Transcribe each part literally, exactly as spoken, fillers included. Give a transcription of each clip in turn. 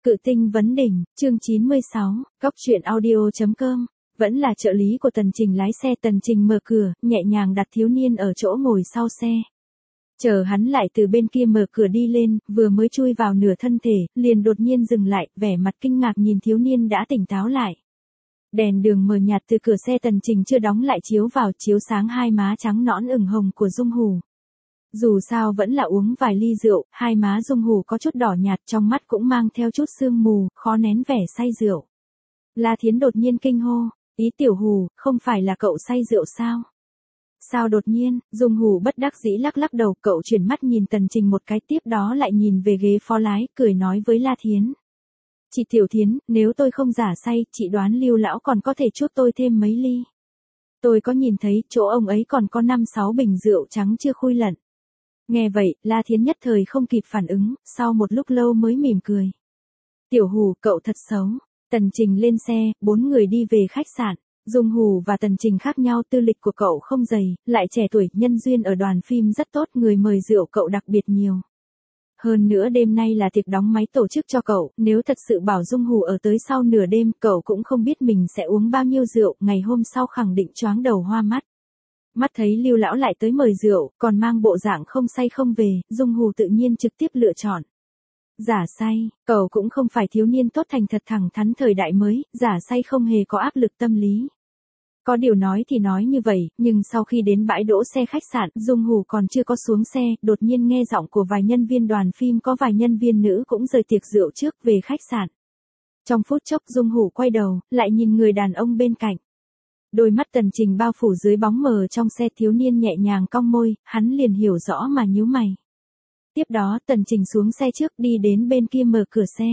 Cự tinh vấn đỉnh, chương chín mươi sáu, Góc truyện audio chấm com. Vẫn là trợ lý của Tần Trình lái xe. Tần Trình mở cửa, nhẹ nhàng đặt thiếu niên ở chỗ ngồi sau xe. Chờ hắn lại từ bên kia mở cửa đi lên, vừa mới chui vào nửa thân thể, liền đột nhiên dừng lại, vẻ mặt kinh ngạc nhìn thiếu niên đã tỉnh táo lại. Đèn đường mờ nhạt từ cửa xe Tần Trình chưa đóng lại chiếu vào, chiếu sáng hai má trắng nõn ửng hồng của Dung Hủ. Dù sao vẫn là uống vài ly rượu, hai má Dung Hủ có chút đỏ nhạt, trong mắt cũng mang theo chút sương mù, khó nén vẻ say rượu. La Thiến đột nhiên kinh hô, ý Tiểu Hủ, không phải là cậu say rượu sao? Sao đột nhiên? Dung Hủ bất đắc dĩ lắc lắc đầu, cậu chuyển mắt nhìn Tần Trình một cái, tiếp đó lại nhìn về ghế phó lái, cười nói với La Thiến. Chị Tiểu Thiến, nếu tôi không giả say, chị đoán Lưu lão còn có thể chuốc tôi thêm mấy ly. Tôi có nhìn thấy, chỗ ông ấy còn có năm sáu bình rượu trắng chưa khui lận. Nghe vậy, La Thiến nhất thời không kịp phản ứng, sau một lúc lâu mới mỉm cười. Tiểu Hủ, cậu thật xấu. Tần Trình lên xe, bốn người đi về khách sạn. Dung Hủ và Tần Trình khác nhau, tư lịch của cậu không dày, lại trẻ tuổi, nhân duyên ở đoàn phim rất tốt, người mời rượu cậu đặc biệt nhiều. Hơn nữa đêm nay là tiệc đóng máy tổ chức cho cậu, nếu thật sự bảo Dung Hủ ở tới sau nửa đêm, cậu cũng không biết mình sẽ uống bao nhiêu rượu, ngày hôm sau khẳng định choáng đầu hoa mắt. Mắt thấy Lưu lão lại tới mời rượu, còn mang bộ dạng không say không về, Dung Hủ tự nhiên trực tiếp lựa chọn. Giả say, cậu cũng không phải thiếu niên tốt thành thật thẳng thắn thời đại mới, giả say không hề có áp lực tâm lý. Có điều nói thì nói như vậy, nhưng sau khi đến bãi đỗ xe khách sạn, Dung Hủ còn chưa có xuống xe, đột nhiên nghe giọng của vài nhân viên đoàn phim, có vài nhân viên nữ cũng rời tiệc rượu trước về khách sạn. Trong phút chốc Dung Hủ quay đầu, lại nhìn người đàn ông bên cạnh. Đôi mắt Tần Trình bao phủ dưới bóng mờ trong xe, thiếu niên nhẹ nhàng cong môi, hắn liền hiểu rõ mà nhíu mày. Tiếp đó Tần Trình xuống xe trước, đi đến bên kia mở cửa xe.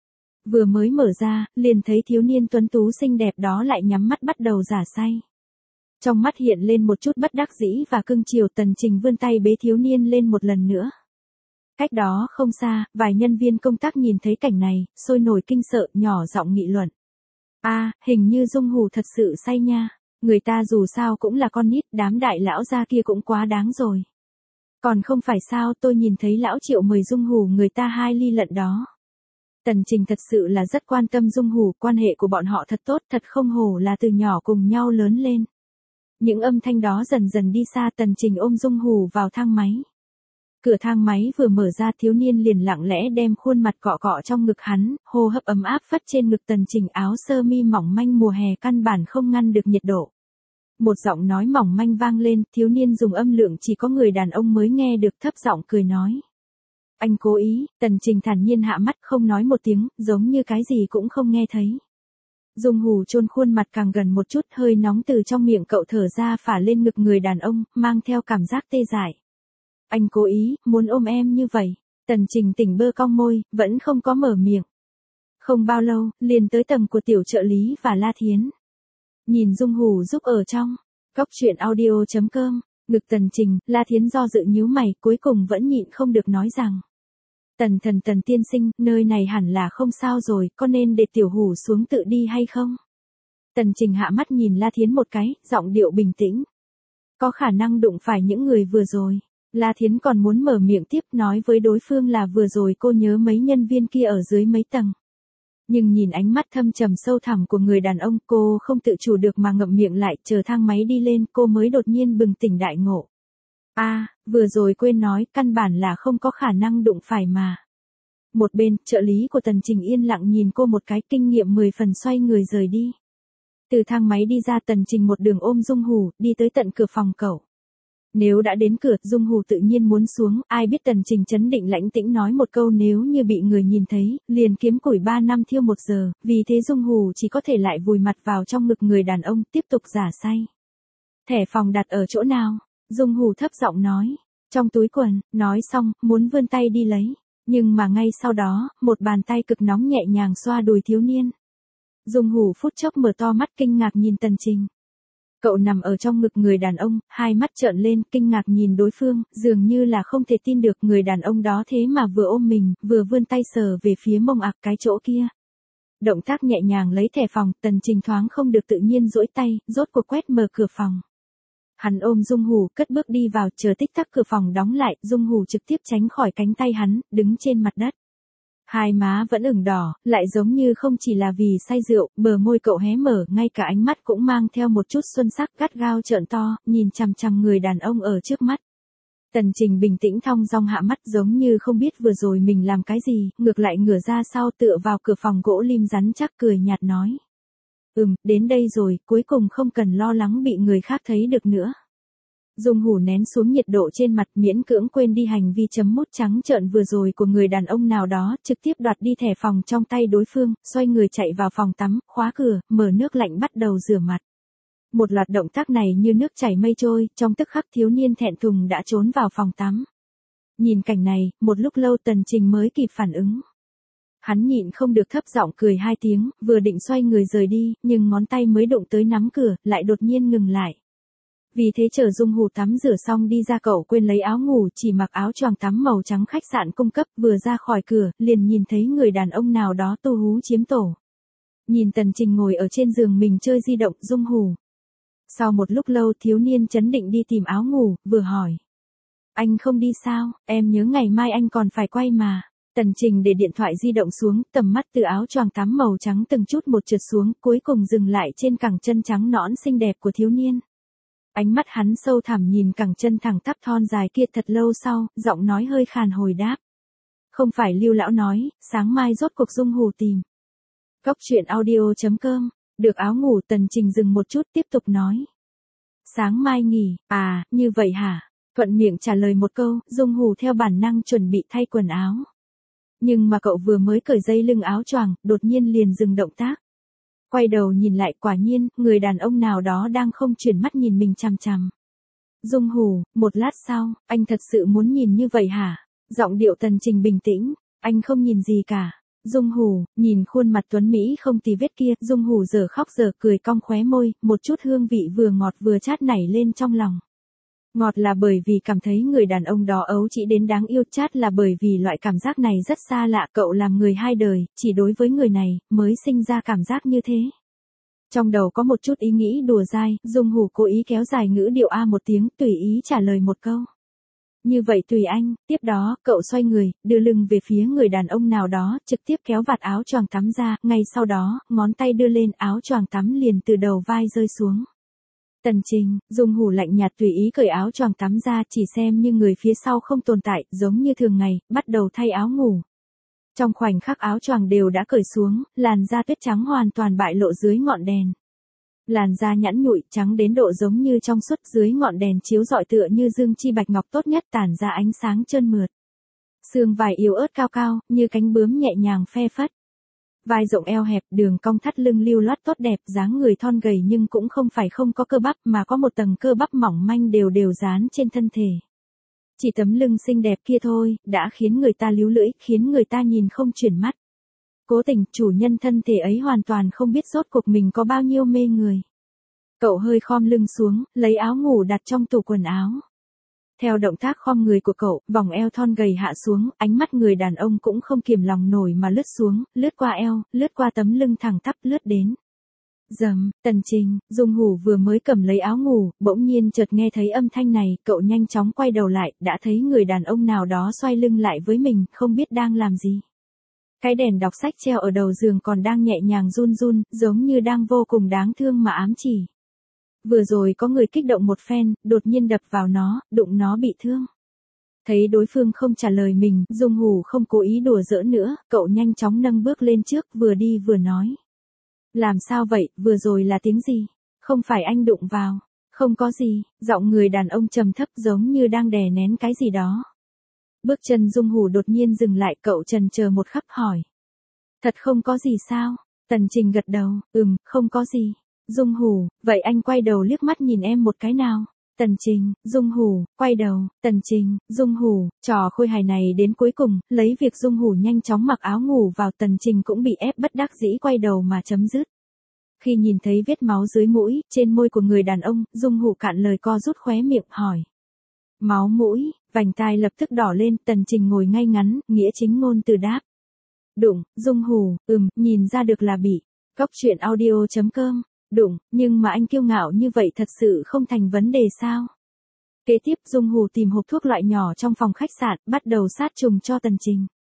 Vừa mới mở ra, liền thấy thiếu niên tuấn tú xinh đẹp đó lại nhắm mắt bắt đầu giả say. Trong mắt hiện lên một chút bất đắc dĩ và cưng chiều, Tần Trình vươn tay bế thiếu niên lên một lần nữa. Cách đó không xa, vài nhân viên công tác nhìn thấy cảnh này, sôi nổi kinh sợ, nhỏ giọng nghị luận. A, à, hình như Dung Hủ thật sự say nha, người ta dù sao cũng là con nít, đám đại lão gia kia cũng quá đáng rồi. Còn không phải sao, tôi nhìn thấy lão Triệu mời Dung Hủ người ta hai ly lận đó. Tần Trình thật sự là rất quan tâm Dung Hủ, quan hệ của bọn họ thật tốt, thật không hổ là từ nhỏ cùng nhau lớn lên. Những âm thanh đó dần dần đi xa, Tần Trình ôm Dung Hủ vào thang máy. Cửa thang máy vừa mở ra, thiếu niên liền lặng lẽ đem khuôn mặt cọ cọ trong ngực hắn, hô hấp ấm áp phất trên ngực Tần Trình, áo sơ mi mỏng manh mùa hè căn bản không ngăn được nhiệt độ. Một giọng nói mỏng manh vang lên, thiếu niên dùng âm lượng chỉ có người đàn ông mới nghe được, thấp giọng cười nói. Anh cố ý. Tần Trình thản nhiên hạ mắt, không nói một tiếng, giống như cái gì cũng không nghe thấy. Dung Hủ chôn khuôn mặt càng gần một chút, hơi nóng từ trong miệng cậu thở ra phả lên ngực người đàn ông, mang theo cảm giác tê dại. Anh cố ý, muốn ôm em như vậy. Tần Trình tỉnh bơ cong môi, vẫn không có mở miệng. Không bao lâu, liền tới tầm của tiểu trợ lý và La Thiến. Nhìn Dung Hủ giúp ở trong. Góc truyện audio chấm com. Ngực Tần Trình, La Thiến do dự nhíu mày, cuối cùng vẫn nhịn không được nói rằng. Tần thần Tần tiên sinh, nơi này hẳn là không sao rồi, có nên để Tiểu Hủ xuống tự đi hay không? Tần Trình hạ mắt nhìn La Thiến một cái, giọng điệu bình tĩnh. Có khả năng đụng phải những người vừa rồi. La Thiến còn muốn mở miệng tiếp, nói với đối phương là vừa rồi cô nhớ mấy nhân viên kia ở dưới mấy tầng. Nhưng nhìn ánh mắt thâm trầm sâu thẳm của người đàn ông, cô không tự chủ được mà ngậm miệng lại, chờ thang máy đi lên, cô mới đột nhiên bừng tỉnh đại ngộ. A, à, vừa rồi quên nói, căn bản là không có khả năng đụng phải mà. Một bên, trợ lý của Tần Trình yên lặng nhìn cô một cái, kinh nghiệm mười phần, xoay người rời đi. Từ thang máy đi ra, Tần Trình một đường ôm Dung Hủ, đi tới tận cửa phòng cậu. Nếu đã đến cửa, Dung Hủ tự nhiên muốn xuống, ai biết Tần Trình trấn định lãnh tĩnh nói một câu, nếu như bị người nhìn thấy, liền kiếm củi ba năm thiêu một giờ, vì thế Dung Hủ chỉ có thể lại vùi mặt vào trong ngực người đàn ông, tiếp tục giả say. Thẻ phòng đặt ở chỗ nào? Dung Hủ thấp giọng nói. Trong túi quần. Nói xong, muốn vươn tay đi lấy. Nhưng mà ngay sau đó, một bàn tay cực nóng nhẹ nhàng xoa đùi thiếu niên. Dung Hủ phút chốc mở to mắt kinh ngạc nhìn Tần Trình. Cậu nằm ở trong ngực người đàn ông, hai mắt trợn lên, kinh ngạc nhìn đối phương, dường như là không thể tin được người đàn ông đó thế mà vừa ôm mình, vừa vươn tay sờ về phía mông ạc cái chỗ kia. Động tác nhẹ nhàng lấy thẻ phòng, Tần Trình thoáng không được tự nhiên duỗi tay, rốt cuộc quét mở cửa phòng. Hắn ôm Dung Hủ, cất bước đi vào, chờ tích tắc cửa phòng đóng lại, Dung Hủ trực tiếp tránh khỏi cánh tay hắn, đứng trên mặt đất. Hai má vẫn ửng đỏ, lại giống như không chỉ là vì say rượu, bờ môi cậu hé mở, ngay cả ánh mắt cũng mang theo một chút xuân sắc, gắt gao trợn to, nhìn chằm chằm người đàn ông ở trước mắt. Tần Trình bình tĩnh thong dong hạ mắt giống như không biết vừa rồi mình làm cái gì, ngược lại ngửa ra sau tựa vào cửa phòng gỗ lim rắn chắc cười nhạt nói. Ừm, đến đây rồi, cuối cùng không cần lo lắng bị người khác thấy được nữa. Dung Hủ nén xuống nhiệt độ trên mặt, miễn cưỡng quên đi hành vi chấm mút trắng trợn vừa rồi của người đàn ông nào đó, trực tiếp đoạt đi thẻ phòng trong tay đối phương, xoay người chạy vào phòng tắm, khóa cửa, mở nước lạnh bắt đầu rửa mặt. Một loạt động tác này như nước chảy mây trôi, trong tức khắc thiếu niên thẹn thùng đã trốn vào phòng tắm. Nhìn cảnh này, một lúc lâu Tần Trình mới kịp phản ứng. Hắn nhịn không được thấp giọng cười hai tiếng, vừa định xoay người rời đi, nhưng ngón tay mới đụng tới nắm cửa, lại đột nhiên ngừng lại. Vì thế chờ Dung Hủ tắm rửa xong đi ra cậu quên lấy áo ngủ, chỉ mặc áo choàng tắm màu trắng khách sạn cung cấp, vừa ra khỏi cửa, liền nhìn thấy người đàn ông nào đó tu hú chiếm tổ. Nhìn Tần Trình ngồi ở trên giường mình chơi di động, Dung Hủ. Sau một lúc lâu thiếu niên chấn định đi tìm áo ngủ, vừa hỏi. Anh không đi sao, em nhớ ngày mai anh còn phải quay mà. Tần Trình để điện thoại di động xuống, tầm mắt từ áo choàng tắm màu trắng từng chút một trượt xuống, cuối cùng dừng lại trên cẳng chân trắng nõn xinh đẹp của thiếu niên. Ánh mắt hắn sâu thẳm nhìn cẳng chân thẳng tắp thon dài kia thật lâu sau, giọng nói hơi khàn hồi đáp. Không phải Lưu lão nói, sáng mai rốt cuộc Dung Hủ tìm. Cóc truyện audio chấm com, được áo ngủ. Tần Trình dừng một chút tiếp tục nói. Sáng mai nghỉ, à, như vậy hả? Thuận miệng trả lời một câu, Dung Hủ theo bản năng chuẩn bị thay quần áo. Nhưng mà cậu vừa mới cởi dây lưng áo choàng, đột nhiên liền dừng động tác. Quay đầu nhìn lại, quả nhiên, người đàn ông nào đó đang không chuyển mắt nhìn mình chằm chằm. Dung Hủ, một lát sau, anh thật sự muốn nhìn như vậy hả? Giọng điệu Tần Trình bình tĩnh, anh không nhìn gì cả. Dung Hủ, nhìn khuôn mặt tuấn Mỹ không tì vết kia, Dung Hủ giờ khóc giờ cười cong khóe môi, một chút hương vị vừa ngọt vừa chát nảy lên trong lòng. Ngọt là bởi vì cảm thấy người đàn ông đó ấu trĩ đến đáng yêu, chát là bởi vì loại cảm giác này rất xa lạ, cậu làm người hai đời, chỉ đối với người này, mới sinh ra cảm giác như thế. Trong đầu có một chút ý nghĩ đùa dai, Dung Hủ cố ý kéo dài ngữ điệu A một tiếng, tùy ý trả lời một câu. Như vậy tùy anh, tiếp đó, cậu xoay người, đưa lưng về phía người đàn ông nào đó, trực tiếp kéo vạt áo choàng tắm ra, ngay sau đó, ngón tay đưa lên áo choàng tắm liền từ đầu vai rơi xuống. Tần Trình, Dung Hủ lạnh nhạt tùy ý cởi áo choàng tắm ra, chỉ xem như người phía sau không tồn tại, giống như thường ngày, bắt đầu thay áo ngủ. Trong khoảnh khắc áo choàng đều đã cởi xuống, làn da tuyết trắng hoàn toàn bại lộ dưới ngọn đèn. Làn da nhẵn nhụi, trắng đến độ giống như trong suốt, dưới ngọn đèn chiếu rọi tựa như dương chi bạch ngọc tốt nhất tản ra ánh sáng trơn mượt. Xương vai yếu ớt cao cao, như cánh bướm nhẹ nhàng phe phất. Vai rộng eo hẹp, đường cong thắt lưng lưu loát tốt đẹp, dáng người thon gầy nhưng cũng không phải không có cơ bắp mà có một tầng cơ bắp mỏng manh đều đều dán trên thân thể. Chỉ tấm lưng xinh đẹp kia thôi, đã khiến người ta líu lưỡi, khiến người ta nhìn không chuyển mắt. Cố tình, chủ nhân thân thể ấy hoàn toàn không biết rốt cuộc mình có bao nhiêu mê người. Cậu hơi khom lưng xuống, lấy áo ngủ đặt trong tủ quần áo. Theo động tác khom người của cậu, vòng eo thon gầy hạ xuống, ánh mắt người đàn ông cũng không kiềm lòng nổi mà lướt xuống, lướt qua eo, lướt qua tấm lưng thẳng tắp lướt đến. Dầm, Tần Trình, Dung Hủ vừa mới cầm lấy áo ngủ, bỗng nhiên chợt nghe thấy âm thanh này, cậu nhanh chóng quay đầu lại, đã thấy người đàn ông nào đó xoay lưng lại với mình, không biết đang làm gì. Cái đèn đọc sách treo ở đầu giường còn đang nhẹ nhàng run run, giống như đang vô cùng đáng thương mà ám chỉ. Vừa rồi có người kích động một phen, đột nhiên đập vào nó, đụng nó bị thương. Thấy đối phương không trả lời mình, Dung Hủ không cố ý đùa giỡn nữa, cậu nhanh chóng nâng bước lên trước, vừa đi vừa nói. Làm sao vậy, vừa rồi là tiếng gì? Không phải anh đụng vào. Không có gì, giọng người đàn ông trầm thấp giống như đang đè nén cái gì đó. Bước chân Dung Hủ đột nhiên dừng lại, cậu chần chờ một khắc hỏi. Thật không có gì sao? Tần Trình gật đầu, ừm, không có gì. Dung Hủ, vậy anh quay đầu liếc mắt nhìn em một cái nào. Tần Trình, Dung Hủ, quay đầu, Tần Trình, Dung Hủ, trò khôi hài này đến cuối cùng, lấy việc Dung Hủ nhanh chóng mặc áo ngủ vào, Tần Trình cũng bị ép bất đắc dĩ quay đầu mà chấm dứt. Khi nhìn thấy vết máu dưới mũi, trên môi của người đàn ông, Dung Hủ cạn lời co rút khóe miệng, hỏi. Máu mũi, vành tai lập tức đỏ lên, Tần Trình ngồi ngay ngắn, nghĩa chính ngôn từ đáp. Đụng, Dung Hủ, ừm, nhìn ra được là bị. Cóc truyện audio chấm com. Đụng, nhưng mà anh kiêu ngạo như vậy thật sự không thành vấn đề sao? Kế tiếp Dung Hủ tìm hộp thuốc loại nhỏ trong phòng khách sạn, bắt đầu sát trùng cho Tần Trình.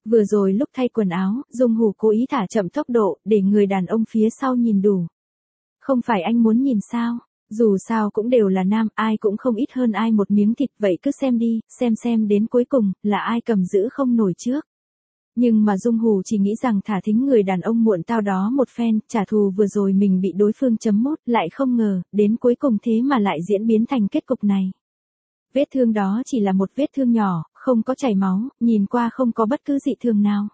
Vừa rồi lúc thay quần áo, Dung Hủ cố ý thả chậm tốc độ, để người đàn ông phía sau nhìn đủ. Không phải anh muốn nhìn sao? Dù sao cũng đều là nam, ai cũng không ít hơn ai một miếng thịt, vậy cứ xem đi, xem xem đến cuối cùng, là ai cầm giữ không nổi trước. Nhưng mà Dung Hủ chỉ nghĩ rằng thả thính người đàn ông muộn tao đó một phen, trả thù vừa rồi mình bị đối phương chấm mốt, lại không ngờ, đến cuối cùng thế mà lại diễn biến thành kết cục này. Vết thương đó chỉ là một vết thương nhỏ, không có chảy máu, nhìn qua không có bất cứ dị thường nào.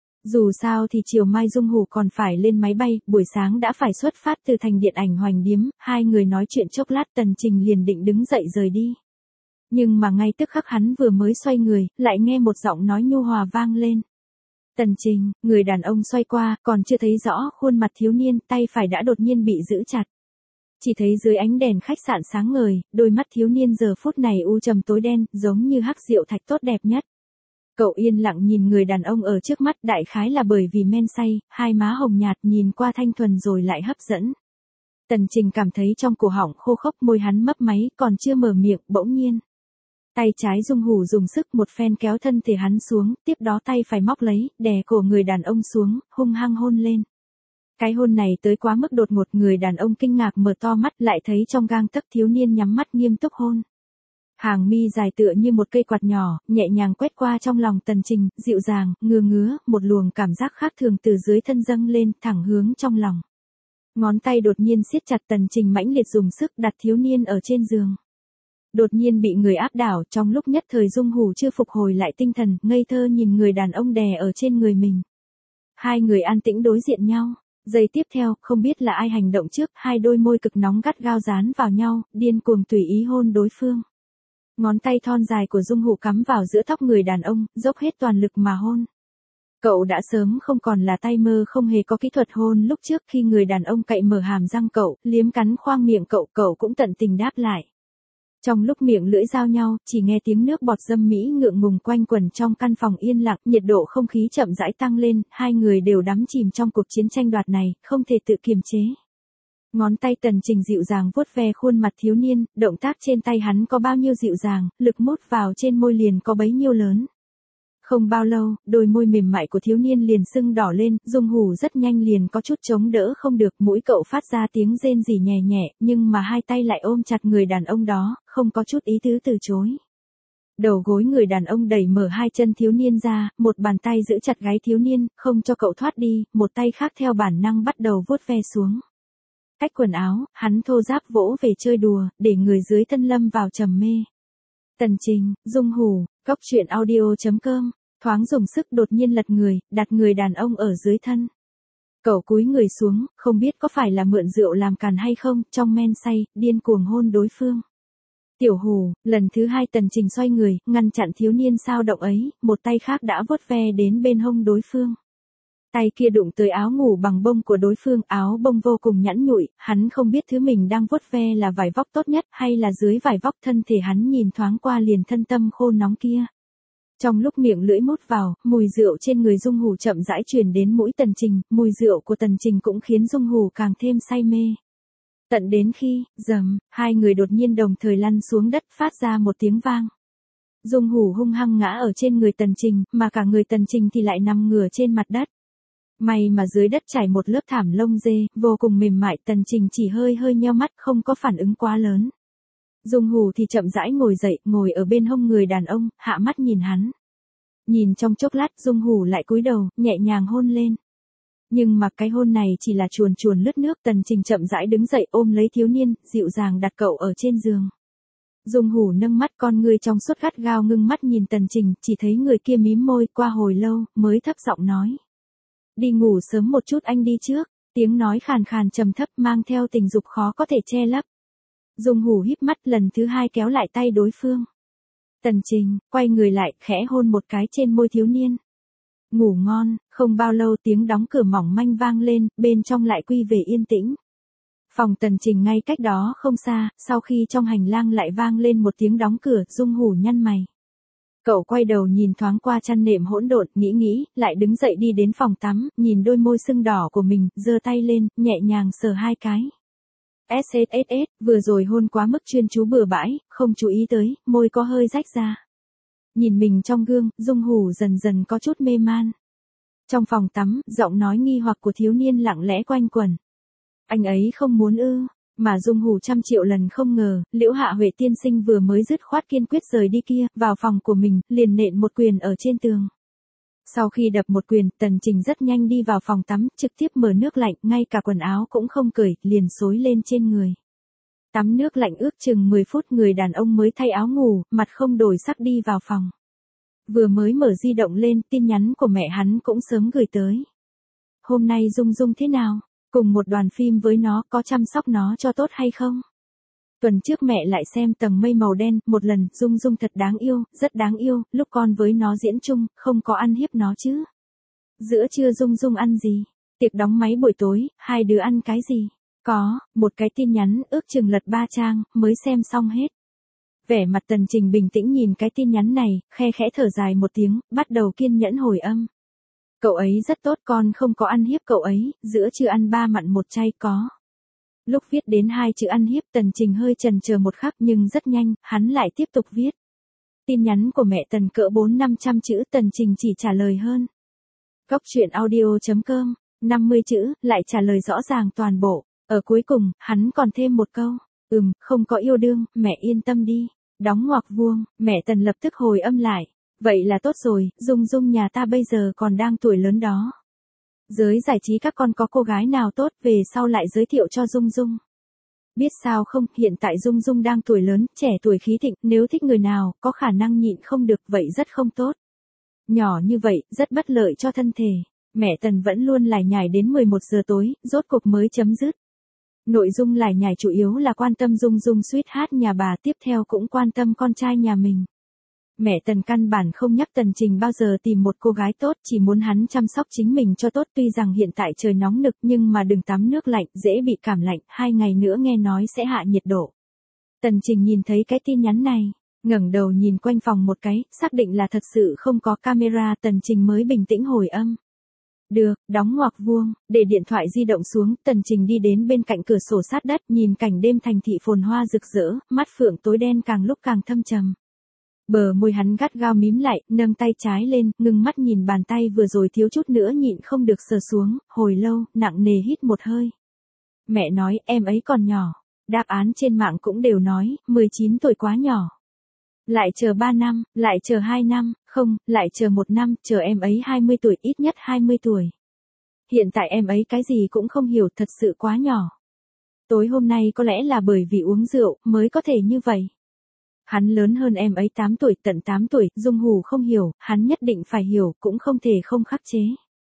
Dù sao thì chiều mai Dung Hủ còn phải lên máy bay, buổi sáng đã phải xuất phát từ thành điện ảnh Hoành Điếm, hai người nói chuyện chốc lát Tần Trình liền định đứng dậy rời đi. Nhưng mà ngay tức khắc hắn vừa mới xoay người, lại nghe một giọng nói nhu hòa vang lên. Tần Trình, người đàn ông xoay qua, còn chưa thấy rõ khuôn mặt thiếu niên, tay phải đã đột nhiên bị giữ chặt. Chỉ thấy dưới ánh đèn khách sạn sáng ngời, đôi mắt thiếu niên giờ phút này u trầm tối đen, giống như hắc diệu thạch tốt đẹp nhất. Cậu yên lặng nhìn người đàn ông ở trước mắt, đại khái là bởi vì men say, hai má hồng nhạt nhìn qua thanh thuần rồi lại hấp dẫn. Tần Trình cảm thấy trong cổ họng khô khốc, môi hắn mấp máy, còn chưa mở miệng, bỗng nhiên. Tay trái Dung Hủ dùng sức một phen kéo thân thể hắn xuống, tiếp đó tay phải móc lấy, đè cổ người đàn ông xuống, hung hăng hôn lên. Cái hôn này tới quá mức đột ngột, người đàn ông kinh ngạc mở to mắt, lại thấy trong gang tấc thiếu niên nhắm mắt nghiêm túc hôn. Hàng mi dài tựa như một cây quạt nhỏ, nhẹ nhàng quét qua trong lòng Tần Trình, dịu dàng, ngứa ngứa, một luồng cảm giác khác thường từ dưới thân dâng lên, thẳng hướng trong lòng. Ngón tay đột nhiên siết chặt, Tần Trình mãnh liệt dùng sức đặt thiếu niên ở trên giường. Đột nhiên bị người áp đảo, trong lúc nhất thời Dung Hủ chưa phục hồi lại tinh thần, ngây thơ nhìn người đàn ông đè ở trên người mình. Hai người an tĩnh đối diện nhau. Giây tiếp theo, không biết là ai hành động trước, hai đôi môi cực nóng gắt gao dán vào nhau, điên cuồng tùy ý hôn đối phương. Ngón tay thon dài của Dung Hủ cắm vào giữa tóc người đàn ông, dốc hết toàn lực mà hôn. Cậu đã sớm không còn là tay mơ không hề có kỹ thuật hôn lúc trước, khi người đàn ông cậy mở hàm răng cậu, liếm cắn khoang miệng cậu, cậu cũng tận tình đáp lại. Trong lúc miệng lưỡi giao nhau, chỉ nghe tiếng nước bọt dâm mỹ ngượng ngùng quanh quẩn trong căn phòng yên lặng, nhiệt độ không khí chậm rãi tăng lên, hai người đều đắm chìm trong cuộc chiến tranh đoạt này, không thể tự kiềm chế. Ngón tay Tần Trình dịu dàng vuốt ve khuôn mặt thiếu niên, động tác trên tay hắn có bao nhiêu dịu dàng, lực mút vào trên môi liền có bấy nhiêu lớn. Không bao lâu, đôi môi mềm mại của thiếu niên liền sưng đỏ lên, Dung Hủ rất nhanh liền có chút chống đỡ không được, mũi cậu phát ra tiếng rên rỉ nhẹ nhẹ, nhưng mà hai tay lại ôm chặt người đàn ông đó, không có chút ý tứ từ chối. Đầu gối người đàn ông đẩy mở hai chân thiếu niên ra, một bàn tay giữ chặt gáy thiếu niên, không cho cậu thoát đi, một tay khác theo bản năng bắt đầu vuốt ve xuống. Cách quần áo, hắn thô ráp vỗ về chơi đùa, để người dưới thân lâm vào trầm mê. Tần Trình, Dung Hủ, góc truyện audio chấm com, thoáng dùng sức đột nhiên lật người, đặt người đàn ông ở dưới thân. Cậu cúi người xuống, không biết có phải là mượn rượu làm càn hay không, trong men say, điên cuồng hôn đối phương. Tiểu Hủ, lần thứ hai Tần Trình xoay người, ngăn chặn thiếu niên sao động ấy, một tay khác đã vuốt ve đến bên hông đối phương. Tay kia đụng tới áo ngủ bằng bông của đối phương, áo bông vô cùng nhẵn nhụi, hắn không biết thứ mình đang vuốt ve là vải vóc tốt nhất hay là dưới vải vóc, thân thể hắn nhìn thoáng qua liền thân tâm khô nóng kia. Trong lúc miệng lưỡi mút vào, mùi rượu trên người Dung Hủ chậm rãi truyền đến mũi Tần Trình, mùi rượu của Tần Trình cũng khiến Dung Hủ càng thêm say mê. Tận đến khi, rầm, hai người đột nhiên đồng thời lăn xuống đất phát ra một tiếng vang. Dung Hủ hung hăng ngã ở trên người Tần Trình, mà cả người Tần Trình thì lại nằm ngửa trên mặt đất. May mà dưới đất trải một lớp thảm lông dê, vô cùng mềm mại, Tần Trình chỉ hơi hơi nheo mắt, không có phản ứng quá lớn. Dung Hủ thì chậm rãi ngồi dậy, ngồi ở bên hông người đàn ông, hạ mắt nhìn hắn. Nhìn trong chốc lát, Dung Hủ lại cúi đầu, nhẹ nhàng hôn lên. Nhưng mà cái hôn này chỉ là chuồn chuồn lướt nước, Tần Trình chậm rãi đứng dậy ôm lấy thiếu niên, dịu dàng đặt cậu ở trên giường. Dung Hủ nâng mắt, con ngươi trong suốt gắt gao ngưng mắt nhìn Tần Trình, chỉ thấy người kia mím môi, qua hồi lâu, mới thấp giọng nói. Đi ngủ sớm một chút anh đi trước, tiếng nói khàn khàn trầm thấp mang theo tình dục khó có thể che lấp. Dung Hủ híp mắt lần thứ hai kéo lại tay đối phương. Tần Trình, quay người lại, khẽ hôn một cái trên môi thiếu niên. Ngủ ngon, không bao lâu tiếng đóng cửa mỏng manh vang lên, bên trong lại quy về yên tĩnh. Phòng Tần Trình ngay cách đó không xa, sau khi trong hành lang lại vang lên một tiếng đóng cửa, Dung Hủ nhăn mày. Cậu quay đầu nhìn thoáng qua chăn nệm hỗn độn, nghĩ nghĩ, lại đứng dậy đi đến phòng tắm, nhìn đôi môi sưng đỏ của mình, giơ tay lên, nhẹ nhàng sờ hai cái. ét ét ét ét, vừa rồi hôn quá mức chuyên chú bừa bãi, không chú ý tới, môi có hơi rách ra. Nhìn mình trong gương, Dung Hủ dần dần có chút mê man. Trong phòng tắm, giọng nói nghi hoặc của thiếu niên lặng lẽ quanh quẩn. Anh ấy không muốn ư? Mà Dung Hủ trăm triệu lần không ngờ, Liễu Hạ Huệ tiên sinh vừa mới dứt khoát kiên quyết rời đi kia, vào phòng của mình, liền nện một quyền ở trên tường. Sau khi đập một quyền, Tần Trình rất nhanh đi vào phòng tắm, trực tiếp mở nước lạnh, ngay cả quần áo cũng không cởi, liền xối lên trên người. Tắm nước lạnh ước chừng mười phút, người đàn ông mới thay áo ngủ, mặt không đổi sắc đi vào phòng. Vừa mới mở di động lên, tin nhắn của mẹ hắn cũng sớm gửi tới. Hôm nay Dung Dung thế nào? Cùng một đoàn phim với nó, có chăm sóc nó cho tốt hay không? Tuần trước mẹ lại xem Tầng Mây Màu Đen, một lần, Dung Dung thật đáng yêu, rất đáng yêu, lúc con với nó diễn chung, không có ăn hiếp nó chứ. Giữa trưa Dung Dung ăn gì? Tiệc đóng máy buổi tối, hai đứa ăn cái gì? Có, một cái tin nhắn, ước chừng lật ba trang, mới xem xong hết. Vẻ mặt Tần Trình bình tĩnh nhìn cái tin nhắn này, khe khẽ thở dài một tiếng, bắt đầu kiên nhẫn hồi âm. Cậu ấy rất tốt, con không có ăn hiếp cậu ấy, giữa trưa ăn ba mặn một chay có. Lúc viết đến hai chữ ăn hiếp, Tần Trình hơi chần chờ một khắc nhưng rất nhanh, hắn lại tiếp tục viết. Tin nhắn của mẹ Tần cỡ bốn năm trăm chữ, Tần Trình chỉ trả lời hơn. Góc truyện audio chấm com, năm mươi chữ, lại trả lời rõ ràng toàn bộ. Ở cuối cùng, hắn còn thêm một câu. Ừm, không có yêu đương, mẹ yên tâm đi. Đóng ngoặc vuông, mẹ Tần lập tức hồi âm lại. Vậy là tốt rồi, Dung Dung nhà ta bây giờ còn đang tuổi lớn đó. Giới giải trí các con có cô gái nào tốt, về sau lại giới thiệu cho Dung Dung. Biết sao không, hiện tại Dung Dung đang tuổi lớn, trẻ tuổi khí thịnh, nếu thích người nào, có khả năng nhịn không được, vậy rất không tốt. Nhỏ như vậy, rất bất lợi cho thân thể. Mẹ Tần vẫn luôn lải nhải đến mười một giờ tối, rốt cục mới chấm dứt. Nội dung lải nhải chủ yếu là quan tâm Dung Dung sweetheart nhà bà, tiếp theo cũng quan tâm con trai nhà mình. Mẹ Tần căn bản không nhắc Tần Trình bao giờ tìm một cô gái tốt, chỉ muốn hắn chăm sóc chính mình cho tốt, tuy rằng hiện tại trời nóng nực nhưng mà đừng tắm nước lạnh, dễ bị cảm lạnh, hai ngày nữa nghe nói sẽ hạ nhiệt độ. Tần Trình nhìn thấy cái tin nhắn này, ngẩng đầu nhìn quanh phòng một cái, xác định là thật sự không có camera, Tần Trình mới bình tĩnh hồi âm. Được, đóng ngoặc vuông, để điện thoại di động xuống, Tần Trình đi đến bên cạnh cửa sổ sát đất, nhìn cảnh đêm thành thị phồn hoa rực rỡ, mắt phượng tối đen càng lúc càng thâm trầm. Bờ môi hắn gắt gao mím lại, nâng tay trái lên, ngưng mắt nhìn bàn tay vừa rồi thiếu chút nữa nhịn không được sờ xuống, hồi lâu, nặng nề hít một hơi. Mẹ nói, em ấy còn nhỏ. Đáp án trên mạng cũng đều nói, mười chín tuổi quá nhỏ. Lại chờ ba năm, lại chờ hai năm, không, lại chờ một năm, chờ em ấy hai mươi tuổi, ít nhất hai mươi tuổi. Hiện tại em ấy cái gì cũng không hiểu, thật sự quá nhỏ. Tối hôm nay có lẽ là bởi vì uống rượu, mới có thể như vậy. Hắn lớn hơn em ấy tám tuổi, tận tám tuổi, Dung Hủ không hiểu, hắn nhất định phải hiểu, cũng không thể không khắc chế.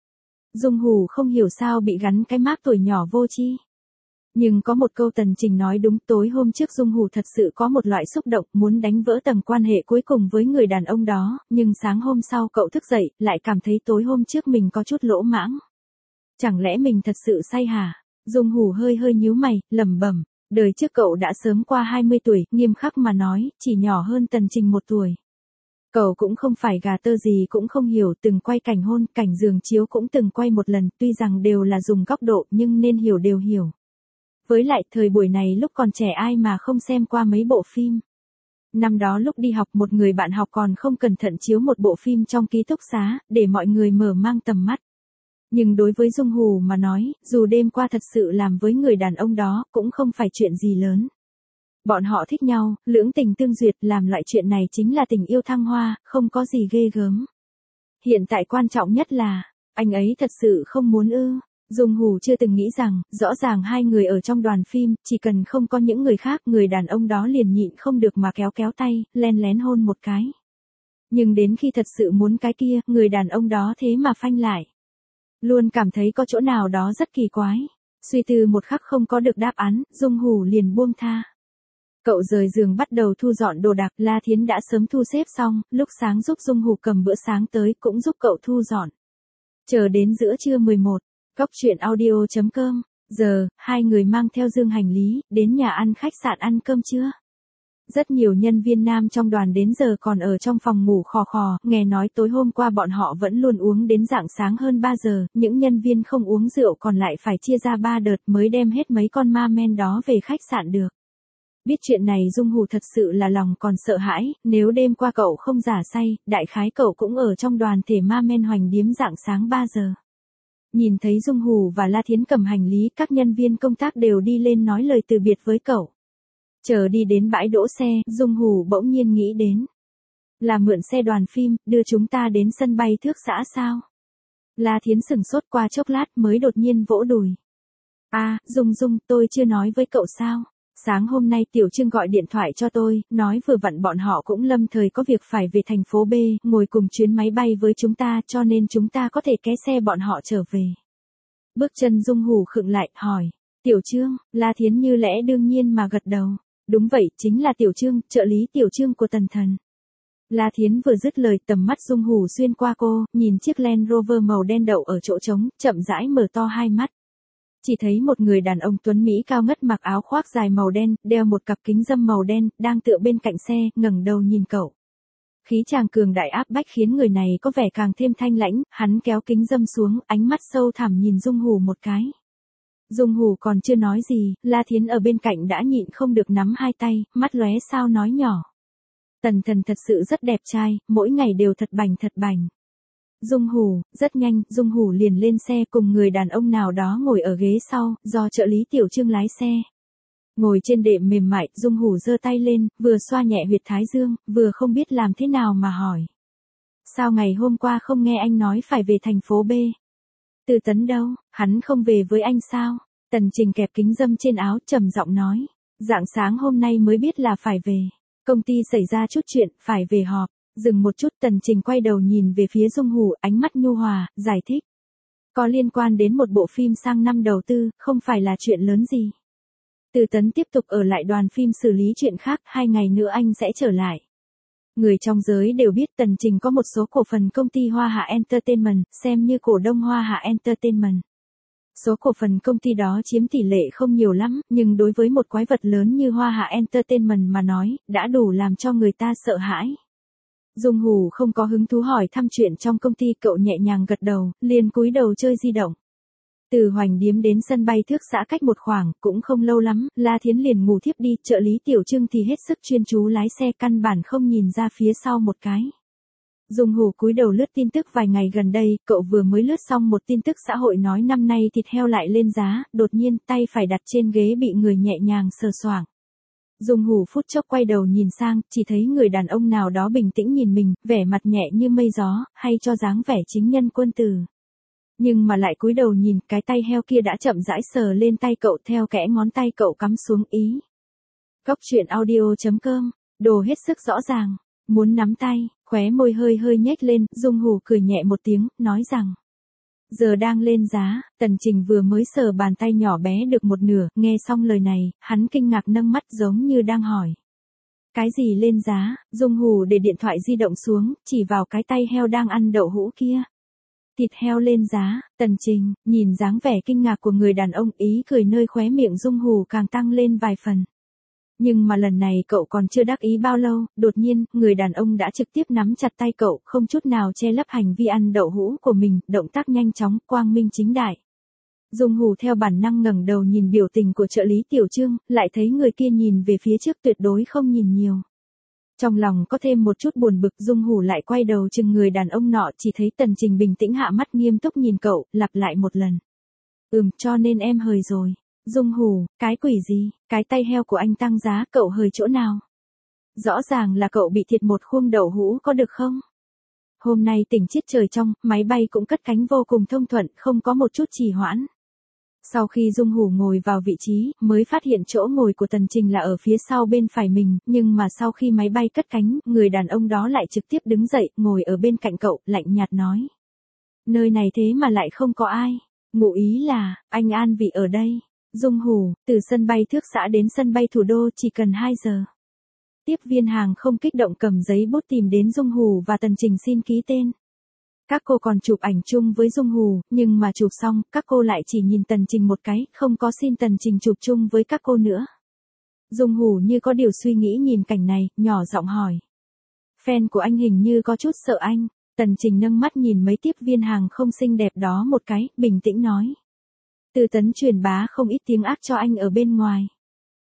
Dung Hủ không hiểu sao bị gắn cái mác tuổi nhỏ vô tri. Nhưng có một câu Tần Trình nói đúng, tối hôm trước Dung Hủ thật sự có một loại xúc động, muốn đánh vỡ tầng quan hệ cuối cùng với người đàn ông đó, nhưng sáng hôm sau cậu thức dậy, lại cảm thấy tối hôm trước mình có chút lỗ mãng. Chẳng lẽ mình thật sự say hả? Dung Hủ hơi hơi nhíu mày, lẩm bẩm. Đời trước cậu đã sớm qua hai mươi tuổi, nghiêm khắc mà nói, chỉ nhỏ hơn Tần Trình một tuổi. Cậu cũng không phải gà tơ gì cũng không hiểu, từng quay cảnh hôn, cảnh giường chiếu cũng từng quay một lần, tuy rằng đều là dùng góc độ nhưng nên hiểu đều hiểu. Với lại, thời buổi này lúc còn trẻ ai mà không xem qua mấy bộ phim. Năm đó lúc đi học một người bạn học còn không cẩn thận chiếu một bộ phim trong ký túc xá, để mọi người mở mang tầm mắt. Nhưng đối với Dung Hủ mà nói, dù đêm qua thật sự làm với người đàn ông đó, cũng không phải chuyện gì lớn. Bọn họ thích nhau, lưỡng tình tương duyệt, làm loại chuyện này chính là tình yêu thăng hoa, không có gì ghê gớm. Hiện tại quan trọng nhất là, anh ấy thật sự không muốn ư. Dung Hủ chưa từng nghĩ rằng, rõ ràng hai người ở trong đoàn phim, chỉ cần không có những người khác, người đàn ông đó liền nhịn không được mà kéo kéo tay, len lén hôn một cái. Nhưng đến khi thật sự muốn cái kia, người đàn ông đó thế mà phanh lại. Luôn cảm thấy có chỗ nào đó rất kỳ quái. Suy tư một khắc không có được đáp án, Dung Hủ liền buông tha. Cậu rời giường bắt đầu thu dọn đồ đạc, La Thiến đã sớm thu xếp xong, lúc sáng giúp Dung Hủ cầm bữa sáng tới, cũng giúp cậu thu dọn. Chờ đến giữa trưa mười một, góc truyện audio chấm com, giờ, hai người mang theo dương hành lý, đến nhà ăn khách sạn ăn cơm trưa. Rất nhiều nhân viên nam trong đoàn đến giờ còn ở trong phòng ngủ khò khò, nghe nói tối hôm qua bọn họ vẫn luôn uống đến rạng sáng hơn ba giờ, những nhân viên không uống rượu còn lại phải chia ra ba đợt mới đem hết mấy con ma men đó về khách sạn được. Biết chuyện này Dung Hù thật sự là lòng còn sợ hãi, nếu đêm qua cậu không giả say, đại khái cậu cũng ở trong đoàn thể ma men hoành điếm rạng sáng ba giờ. Nhìn thấy Dung Hù và La Thiến cầm hành lý, các nhân viên công tác đều đi lên nói lời từ biệt với cậu. Chờ đi đến bãi đỗ xe, Dung Hù bỗng nhiên nghĩ đến. Là mượn xe đoàn phim, đưa chúng ta đến sân bay Thước Xã sao? La Thiến sửng sốt qua chốc lát mới đột nhiên vỗ đùi. À, Dung Dung, tôi chưa nói với cậu sao? Sáng hôm nay Tiểu Trương gọi điện thoại cho tôi, nói vừa vặn bọn họ cũng lâm thời có việc phải về thành phố B, ngồi cùng chuyến máy bay với chúng ta cho nên chúng ta có thể ké xe bọn họ trở về. Bước chân Dung Hù khựng lại, hỏi. Tiểu Trương, La Thiến như lẽ đương nhiên mà gật đầu. Đúng vậy, chính là Tiểu Trương, trợ lý Tiểu Trương của Tần Thần. La Thiến vừa dứt lời tầm mắt Dung Hù xuyên qua cô, nhìn chiếc Land Rover màu đen đậu ở chỗ trống, chậm rãi mở to hai mắt. Chỉ thấy một người đàn ông tuấn Mỹ cao ngất mặc áo khoác dài màu đen, đeo một cặp kính râm màu đen, đang tựa bên cạnh xe, ngẩng đầu nhìn cậu. Khí chàng cường đại áp bách khiến người này có vẻ càng thêm thanh lãnh, hắn kéo kính râm xuống, ánh mắt sâu thẳm nhìn Dung Hù một cái. Dung Hù còn chưa nói gì, La Thiến ở bên cạnh đã nhịn không được nắm hai tay, mắt lóe sao nói nhỏ. Tần Thần thật sự rất đẹp trai, mỗi ngày đều thật bảnh thật bảnh. Dung Hù, rất nhanh, Dung Hù liền lên xe cùng người đàn ông nào đó ngồi ở ghế sau, do trợ lý Tiểu Trương lái xe. Ngồi trên đệm mềm mại, Dung Hù giơ tay lên, vừa xoa nhẹ huyệt thái dương, vừa không biết làm thế nào mà hỏi. Sao ngày hôm qua không nghe anh nói phải về thành phố B? Từ Tấn đâu, hắn không về với anh sao? Tần Trình kẹp kính râm trên áo trầm giọng nói. Rạng sáng hôm nay mới biết là phải về. Công ty xảy ra chút chuyện, phải về họp. Dừng một chút Tần Trình quay đầu nhìn về phía Dung Hù, ánh mắt nhu hòa, giải thích. Có liên quan đến một bộ phim sang năm đầu tư, không phải là chuyện lớn gì. Từ Tấn tiếp tục ở lại đoàn phim xử lý chuyện khác, hai ngày nữa anh sẽ trở lại. Người trong giới đều biết Tần Trình có một số cổ phần công ty Hoa Hạ Entertainment, xem như cổ đông Hoa Hạ Entertainment. Số cổ phần công ty đó chiếm tỷ lệ không nhiều lắm, nhưng đối với một quái vật lớn như Hoa Hạ Entertainment mà nói, đã đủ làm cho người ta sợ hãi. Dung Hù không có hứng thú hỏi thăm chuyện trong công ty, cậu nhẹ nhàng gật đầu, liền cúi đầu chơi di động. Từ Hoành Điếm đến sân bay Thước Xã cách một khoảng, cũng không lâu lắm, La Thiến liền ngủ thiếp đi, trợ lý Tiểu Trương thì hết sức chuyên chú lái xe, căn bản không nhìn ra phía sau một cái. Dung Hù cúi đầu lướt tin tức vài ngày gần đây, cậu vừa mới lướt xong một tin tức xã hội nói năm nay thịt heo lại lên giá, đột nhiên tay phải đặt trên ghế bị người nhẹ nhàng sờ soạng. Dung Hù phút chốc quay đầu nhìn sang, chỉ thấy người đàn ông nào đó bình tĩnh nhìn mình, vẻ mặt nhẹ như mây gió, hay cho dáng vẻ chính nhân quân tử. Nhưng mà lại cúi đầu nhìn, cái tay heo kia đã chậm rãi sờ lên tay cậu, theo kẽ ngón tay cậu cắm xuống ý. Góc truyện audio chấm com, đồ hết sức rõ ràng, muốn nắm tay, khóe môi hơi hơi nhếch lên, Dung Hù cười nhẹ một tiếng, nói rằng. Giờ đang lên giá, Tần Trình vừa mới sờ bàn tay nhỏ bé được một nửa, nghe xong lời này, hắn kinh ngạc nâng mắt giống như đang hỏi. Cái gì lên giá? Dung Hù để điện thoại di động xuống, chỉ vào cái tay heo đang ăn đậu hũ kia. Thịt heo lên giá, Tần Trình, nhìn dáng vẻ kinh ngạc của người đàn ông, ý cười nơi khóe miệng Dung Hù càng tăng lên vài phần. Nhưng mà lần này cậu còn chưa đắc ý bao lâu, đột nhiên, người đàn ông đã trực tiếp nắm chặt tay cậu, không chút nào che lấp hành vi ăn đậu hũ của mình, động tác nhanh chóng, quang minh chính đại. Dung Hù theo bản năng ngẩng đầu nhìn biểu tình của trợ lý Tiểu Trương, lại thấy người kia nhìn về phía trước tuyệt đối không nhìn nhiều. Trong lòng có thêm một chút buồn bực, Dung Hù lại quay đầu chừng người đàn ông nọ, chỉ thấy Tần Trình bình tĩnh hạ mắt nghiêm túc nhìn cậu, lặp lại một lần. Ừm, cho nên em hời rồi. Dung Hù, cái quỷ gì, cái tay heo của anh tăng giá, cậu hời chỗ nào? Rõ ràng là cậu bị thiệt một khuôn đậu hũ có được không? Hôm nay tỉnh chiết trời trong, máy bay cũng cất cánh vô cùng thông thuận, không có một chút trì hoãn. Sau khi Dung Hù ngồi vào vị trí, mới phát hiện chỗ ngồi của Tần Trình là ở phía sau bên phải mình, nhưng mà sau khi máy bay cất cánh, người đàn ông đó lại trực tiếp đứng dậy, ngồi ở bên cạnh cậu, lạnh nhạt nói. Nơi này thế mà lại không có ai. Ngụ ý là, anh an vị ở đây. Dung Hù, từ sân bay Thước Xã đến sân bay thủ đô chỉ cần hai giờ. Tiếp viên hàng không kích động cầm giấy bút tìm đến Dung Hù và Tần Trình xin ký tên. Các cô còn chụp ảnh chung với Dung Hù, nhưng mà chụp xong, các cô lại chỉ nhìn Tần Trình một cái, không có xin Tần Trình chụp chung với các cô nữa. Dung Hù như có điều suy nghĩ nhìn cảnh này, nhỏ giọng hỏi. Fan của anh hình như có chút sợ anh. Tần Trình nâng mắt nhìn mấy tiếp viên hàng không xinh đẹp đó một cái, bình tĩnh nói. Từ Tấn truyền bá không ít tiếng ác cho anh ở bên ngoài.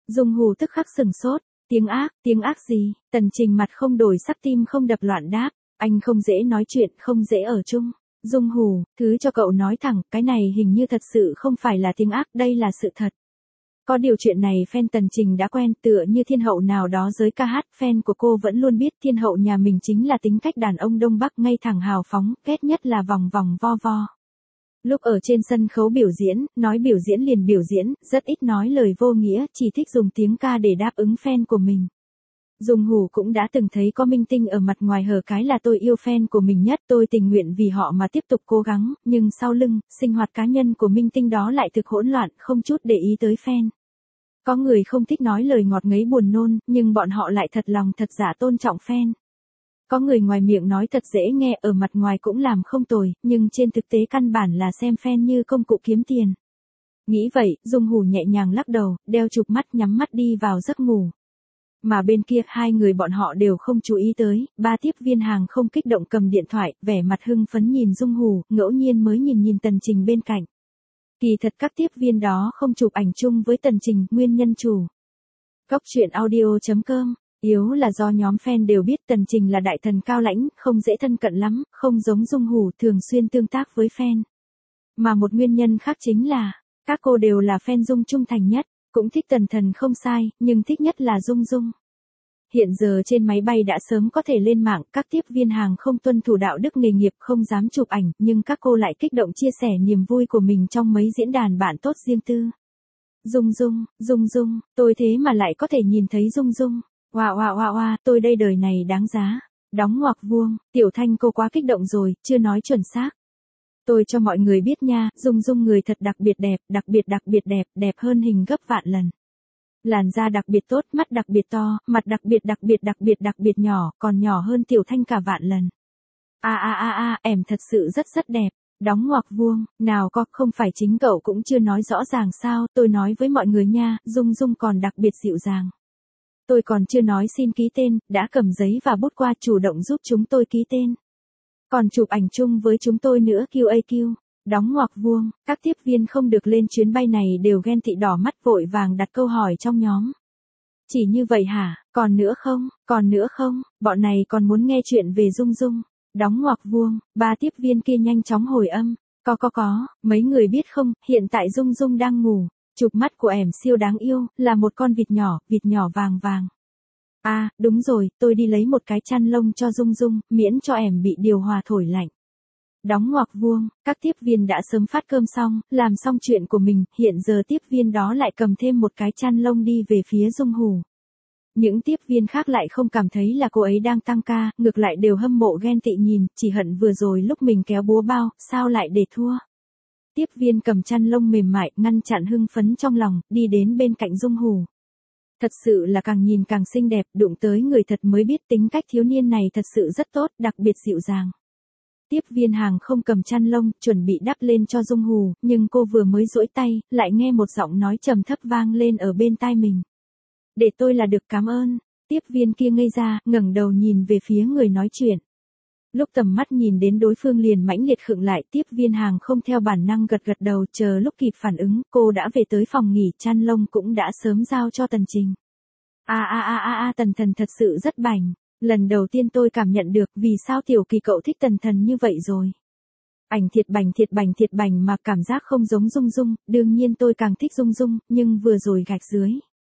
Dung Hù tức khắc sừng sốt, tiếng ác, tiếng ác gì? Tần Trình mặt không đổi sắc tim không đập loạn đáp, anh không dễ nói chuyện, không dễ ở chung. Dung Hù, thứ cho cậu nói thẳng, cái này hình như thật sự không phải là tiếng ác, đây là sự thật. Có điều chuyện này fan Tần Trình đã quen, tựa như thiên hậu nào đó giới ca hát, fan của cô vẫn luôn biết thiên hậu nhà mình chính là tính cách đàn ông Đông Bắc ngay thẳng hào phóng, ghét nhất là vòng vòng vo vo. Lúc ở trên sân khấu biểu diễn, nói biểu diễn liền biểu diễn, rất ít nói lời vô nghĩa, chỉ thích dùng tiếng ca để đáp ứng fan của mình. Dung Hù cũng đã từng thấy có minh tinh ở mặt ngoài hở cái là tôi yêu fan của mình nhất, tôi tình nguyện vì họ mà tiếp tục cố gắng, nhưng sau lưng, sinh hoạt cá nhân của minh tinh đó lại thực hỗn loạn, không chút để ý tới fan. Có người không thích nói lời ngọt ngấy buồn nôn, nhưng bọn họ lại thật lòng thật giả tôn trọng fan. Có người ngoài miệng nói thật dễ nghe, ở mặt ngoài cũng làm không tồi, nhưng trên thực tế căn bản là xem fan như công cụ kiếm tiền. Nghĩ vậy, Dung Hù nhẹ nhàng lắc đầu, đeo chụp mắt nhắm mắt đi vào giấc ngủ. Mà bên kia, hai người bọn họ đều không chú ý tới, ba tiếp viên hàng không kích động cầm điện thoại, vẻ mặt hưng phấn nhìn Dung Hù, ngẫu nhiên mới nhìn nhìn Tần Trình bên cạnh. Kỳ thật các tiếp viên đó không chụp ảnh chung với Tần Trình, nguyên nhân chủ. Góc truyện audio chấm com, yếu là do nhóm fan đều biết Tần Trình là đại thần cao lãnh, không dễ thân cận lắm, không giống Dung Hù thường xuyên tương tác với fan. Mà một nguyên nhân khác chính là, các cô đều là fan Dung trung thành nhất, cũng thích Tần Thần không sai, nhưng thích nhất là Dung Dung. Hiện giờ trên máy bay đã sớm có thể lên mạng, các tiếp viên hàng không tuân thủ đạo đức nghề nghiệp không dám chụp ảnh, nhưng các cô lại kích động chia sẻ niềm vui của mình trong mấy diễn đàn bạn tốt riêng tư. Dung Dung, Dung Dung, tôi thế mà lại có thể nhìn thấy Dung Dung. Wow wow wow wow, tôi đây đời này đáng giá. Đóng ngoặc vuông, Tiểu Thanh cô quá kích động rồi, chưa nói chuẩn xác. Tôi cho mọi người biết nha, Dung Dung người thật đặc biệt đẹp, đặc biệt đặc biệt đẹp, đẹp hơn hình gấp vạn lần. Làn da đặc biệt tốt, mắt đặc biệt to, mặt đặc biệt đặc biệt đặc biệt đặc biệt nhỏ, còn nhỏ hơn Tiểu Thanh cả vạn lần. A a a a, em thật sự rất rất đẹp. Đóng ngoặc vuông, nào có, không phải chính cậu cũng chưa nói rõ ràng sao, tôi nói với mọi người nha, Dung Dung còn đặc biệt dịu dàng. Tôi còn chưa nói xin ký tên, đã cầm giấy và bút qua chủ động giúp chúng tôi ký tên. Còn chụp ảnh chung với chúng tôi nữa quy a quy. Đóng ngoặc vuông, các tiếp viên không được lên chuyến bay này đều ghen tị đỏ mắt vội vàng đặt câu hỏi trong nhóm. Chỉ như vậy hả, còn nữa không, còn nữa không, bọn này còn muốn nghe chuyện về Dung Dung. Đóng ngoặc vuông, ba tiếp viên kia nhanh chóng hồi âm. Có có có, mấy người biết không, hiện tại Dung Dung đang ngủ. Chụp mắt của ẻm siêu đáng yêu, là một con vịt nhỏ, vịt nhỏ vàng vàng. À, đúng rồi, tôi đi lấy một cái chăn lông cho Dung Dung, miễn cho ẻm bị điều hòa thổi lạnh. Đóng ngoặc vuông, các tiếp viên đã sớm phát cơm xong, làm xong chuyện của mình, hiện giờ tiếp viên đó lại cầm thêm một cái chăn lông đi về phía Dung Hù. Những tiếp viên khác lại không cảm thấy là cô ấy đang tăng ca, ngược lại đều hâm mộ ghen tị nhìn, chỉ hận vừa rồi lúc mình kéo búa bao, sao lại để thua. Tiếp viên cầm chăn lông mềm mại, ngăn chặn hưng phấn trong lòng, đi đến bên cạnh Dung Hù. Thật sự là càng nhìn càng xinh đẹp, đụng tới người thật mới biết tính cách thiếu niên này thật sự rất tốt, đặc biệt dịu dàng. Tiếp viên hàng không cầm chăn lông, chuẩn bị đắp lên cho Dung Hù, nhưng cô vừa mới duỗi tay, lại nghe một giọng nói trầm thấp vang lên ở bên tai mình. Để tôi là được, cảm ơn. Tiếp viên kia ngây ra, ngẩng đầu nhìn về phía người nói chuyện. Lúc tầm mắt nhìn đến đối phương liền mãnh liệt khựng lại, tiếp viên hàng không theo bản năng gật gật đầu, chờ lúc kịp phản ứng, cô đã về tới phòng nghỉ, chăn lông cũng đã sớm giao cho Tần Trình. A a a a a, Tần Thần thật sự rất bảnh. Lần đầu tiên tôi cảm nhận được vì sao Tiểu Kỳ cậu thích Tần Thần như vậy rồi. Ảnh thiệt bảnh thiệt bảnh thiệt bảnh mà cảm giác không giống Dung Dung, đương nhiên tôi càng thích Dung Dung, nhưng vừa rồi gạch dưới.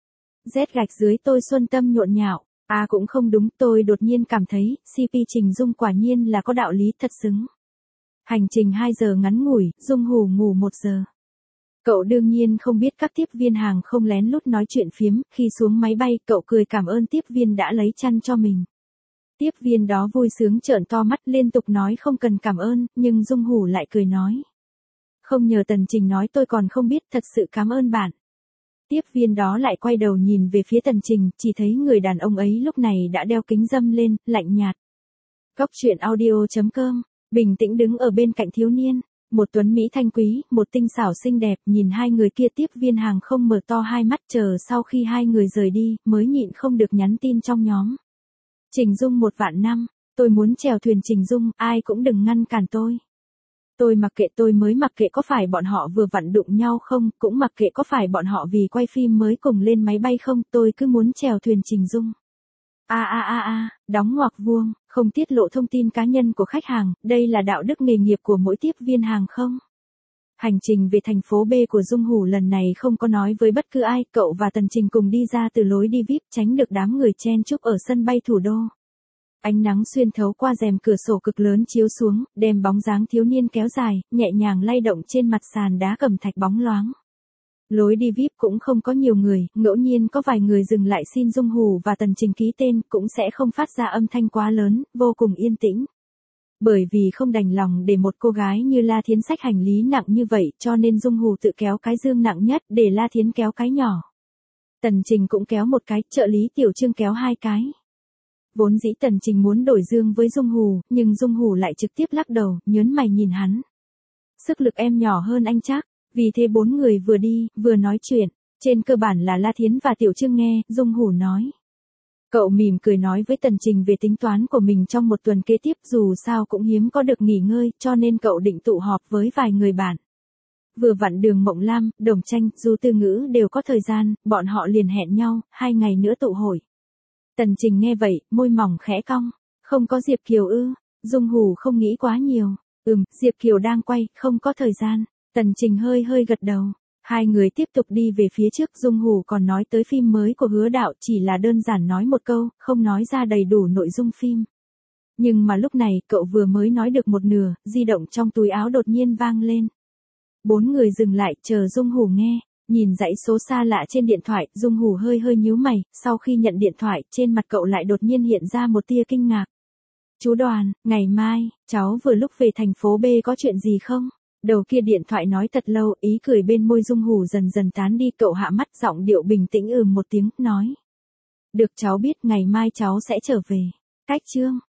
Z gạch dưới tôi xuân tâm nhộn nhạo. À cũng không đúng, tôi đột nhiên cảm thấy, xê pê Trình Dung quả nhiên là có đạo lý thật xứng. Hành trình hai giờ ngắn ngủi, Dung Hù ngủ một giờ. Cậu đương nhiên không biết các tiếp viên hàng không lén lút nói chuyện phiếm, khi xuống máy bay, cậu cười cảm ơn tiếp viên đã lấy chăn cho mình. Tiếp viên đó vui sướng trợn to mắt liên tục nói không cần cảm ơn, nhưng Dung Hù lại cười nói. Không nhờ Tần Trình nói tôi còn không biết, thật sự cảm ơn bạn. Tiếp viên đó lại quay đầu nhìn về phía Tần Trình, chỉ thấy người đàn ông ấy lúc này đã đeo kính râm lên, lạnh nhạt. Góc truyện audio chấm com, bình tĩnh đứng ở bên cạnh thiếu niên, một tuấn Mỹ thanh quý, một tinh xảo xinh đẹp, nhìn hai người kia. Tiếp viên hàng không mở to hai mắt chờ sau khi hai người rời đi, mới nhịn không được nhắn tin trong nhóm. Trình Dung một vạn năm, tôi muốn chèo thuyền Trình Dung, ai cũng đừng ngăn cản tôi. Tôi mặc kệ, tôi mới mặc kệ có phải bọn họ vừa vặn đụng nhau không, cũng mặc kệ có phải bọn họ vì quay phim mới cùng lên máy bay không, tôi cứ muốn chèo thuyền Trình Dung. A a a a, đóng ngoặc vuông, không tiết lộ thông tin cá nhân của khách hàng, đây là đạo đức nghề nghiệp của mỗi tiếp viên hàng không? Hành trình về thành phố B của Dung Hủ lần này không có nói với bất cứ ai, cậu và Tần Trình cùng đi ra từ lối đi vi ai pi tránh được đám người chen chúc ở sân bay thủ đô. Ánh nắng xuyên thấu qua rèm cửa sổ cực lớn chiếu xuống, đem bóng dáng thiếu niên kéo dài, nhẹ nhàng lay động trên mặt sàn đá cẩm thạch bóng loáng. Lối đi vi ai pi cũng không có nhiều người, ngẫu nhiên có vài người dừng lại xin Dung Hủ và Tần Trình ký tên, cũng sẽ không phát ra âm thanh quá lớn, vô cùng yên tĩnh. Bởi vì không đành lòng để một cô gái như La Thiến xách hành lý nặng như vậy, cho nên Dung Hủ tự kéo cái dương nặng nhất, để La Thiến kéo cái nhỏ. Tần Trình cũng kéo một cái, trợ lý Tiểu Trương kéo hai cái. Vốn dĩ Tần Trình muốn đổi dương với Dung Hủ, nhưng Dung Hủ lại trực tiếp lắc đầu, nhớn mày nhìn hắn. Sức lực em nhỏ hơn anh chắc, vì thế bốn người vừa đi, vừa nói chuyện. Trên cơ bản là La Thiến và Tiểu Trương nghe, Dung Hủ nói. Cậu mỉm cười nói với Tần Trình về tính toán của mình trong một tuần kế tiếp, dù sao cũng hiếm có được nghỉ ngơi, cho nên cậu định tụ họp với vài người bạn. Vừa vặn Đường Mộng Lam, Đồng Tranh, Du Tư Ngữ đều có thời gian, bọn họ liền hẹn nhau, hai ngày nữa tụ hội. Tần Trình nghe vậy, môi mỏng khẽ cong. Không có Diệp Kiều ư? Dung Hủ không nghĩ quá nhiều. Ừm, Diệp Kiều đang quay, không có thời gian. Tần Trình hơi hơi gật đầu. Hai người tiếp tục đi về phía trước, Dung Hủ còn nói tới phim mới của Hứa Đạo, chỉ là đơn giản nói một câu, không nói ra đầy đủ nội dung phim. Nhưng mà lúc này, cậu vừa mới nói được một nửa, di động trong túi áo đột nhiên vang lên. Bốn người dừng lại, chờ Dung Hủ nghe. Nhìn dãy số xa lạ trên điện thoại, Dung Hủ hơi hơi nhíu mày, sau khi nhận điện thoại, trên mặt cậu lại đột nhiên hiện ra một tia kinh ngạc. Chú Đoàn, ngày mai, cháu vừa lúc về thành phố B có chuyện gì không? Đầu kia điện thoại nói thật lâu, ý cười bên môi Dung Hủ dần dần tán đi, cậu hạ mắt giọng điệu bình tĩnh ừm một tiếng, nói. Được cháu biết, ngày mai cháu sẽ trở về. Cách Trương.